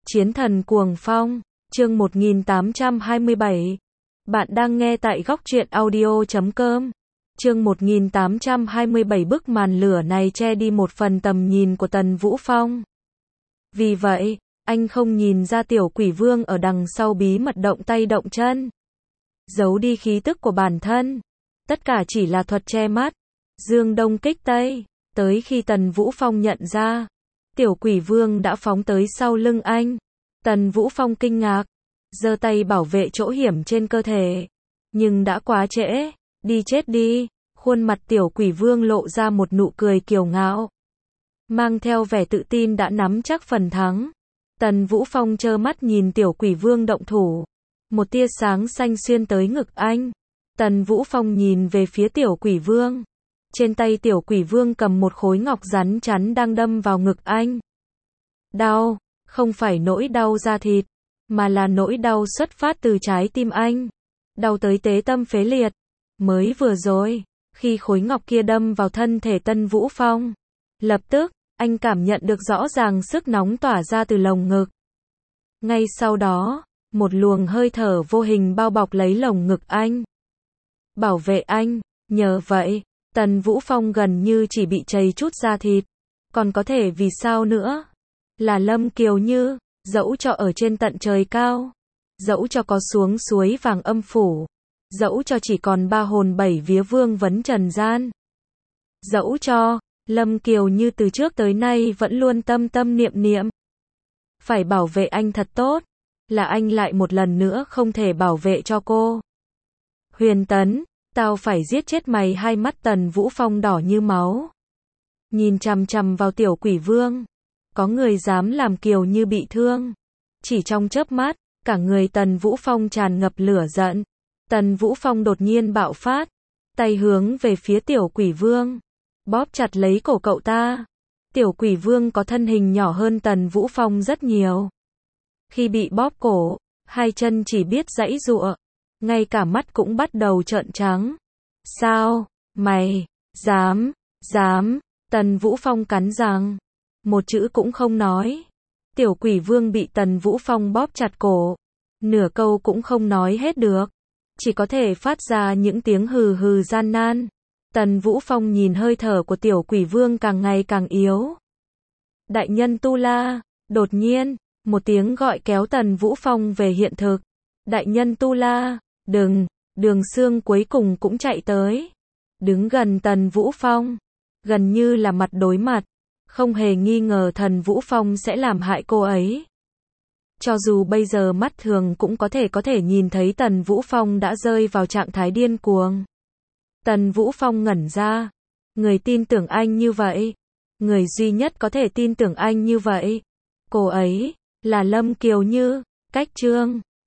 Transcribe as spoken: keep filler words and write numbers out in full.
Chiến thần cuồng phong, chương một nghìn tám trăm hai mươi bảy. Bạn đang nghe tại góc truyện audio chấm com. Chương một nghìn tám trăm hai mươi bảy. Bức màn lửa này che đi một phần tầm nhìn của Tần Vũ Phong. Vì vậy, anh không nhìn ra tiểu quỷ vương ở đằng sau bí mật động tay động chân, giấu đi khí tức của bản thân. Tất cả chỉ là thuật che mắt, dương đông kích tây. Tới khi Tần Vũ Phong nhận ra, tiểu quỷ vương đã phóng tới sau lưng anh. Tần Vũ Phong kinh ngạc, giơ tay bảo vệ chỗ hiểm trên cơ thể. Nhưng đã quá trễ, đi chết đi. Khuôn mặt tiểu quỷ vương lộ ra một nụ cười kiêu ngạo, mang theo vẻ tự tin đã nắm chắc phần thắng. Tần Vũ Phong trơ mắt nhìn tiểu quỷ vương động thủ. Một tia sáng xanh xuyên tới ngực anh. Tần Vũ Phong nhìn về phía tiểu quỷ vương. Trên tay tiểu quỷ vương cầm một khối ngọc rắn chắn đang đâm vào ngực anh. Đau, không phải nỗi đau da thịt, mà là nỗi đau xuất phát từ trái tim anh. Đau tới tế tâm phế liệt. Mới vừa rồi, khi khối ngọc kia đâm vào thân thể Tần Vũ Phong, lập tức, anh cảm nhận được rõ ràng sức nóng tỏa ra từ lồng ngực. Ngay sau đó, một luồng hơi thở vô hình bao bọc lấy lồng ngực anh, bảo vệ anh. Nhờ vậy, Tần Vũ Phong gần như chỉ bị chảy chút da thịt. Còn có thể vì sao nữa? Là Lâm Kiều Như, dẫu cho ở trên tận trời cao, dẫu cho có xuống suối vàng âm phủ, dẫu cho chỉ còn ba hồn bảy vía vương vấn trần gian, dẫu cho Lâm Kiều Như từ trước tới nay vẫn luôn tâm tâm niệm niệm phải bảo vệ anh thật tốt, là anh lại một lần nữa không thể bảo vệ cho cô. Huyền Tấn, tao phải giết chết mày. Hai mắt Tần Vũ Phong đỏ như máu, nhìn chằm chằm vào tiểu quỷ vương. Có người dám làm Kiều Như bị thương? Chỉ trong chớp mắt, cả người Tần Vũ Phong tràn ngập lửa giận. Tần Vũ Phong đột nhiên bạo phát, tay hướng về phía tiểu quỷ vương, bóp chặt lấy cổ cậu ta. Tiểu quỷ vương có thân hình nhỏ hơn Tần Vũ Phong rất nhiều. Khi bị bóp cổ, hai chân chỉ biết giãy giụa, ngay cả mắt cũng bắt đầu trợn trắng. Sao? Mày? Dám? Dám? Tần Vũ Phong cắn răng, một chữ cũng không nói. Tiểu quỷ vương bị Tần Vũ Phong bóp chặt cổ, nửa câu cũng không nói hết được, chỉ có thể phát ra những tiếng hừ hừ gian nan. Tần Vũ Phong nhìn hơi thở của tiểu quỷ vương càng ngày càng yếu. Đại nhân Tu La. Đột nhiên, một tiếng gọi kéo Tần Vũ Phong về hiện thực. Đại nhân Tu La, đừng. Đường Sương cuối cùng cũng chạy tới, đứng gần Tần Vũ Phong, gần như là mặt đối mặt. Không hề nghi ngờ Tần Vũ Phong sẽ làm hại cô ấy. Cho dù bây giờ mắt thường cũng có thể có thể nhìn thấy Tần Vũ Phong đã rơi vào trạng thái điên cuồng. Tần Vũ Phong ngẩn ra. Người tin tưởng anh như vậy, người duy nhất có thể tin tưởng anh như vậy, cô ấy là Lâm Kiều Như. Cách Trương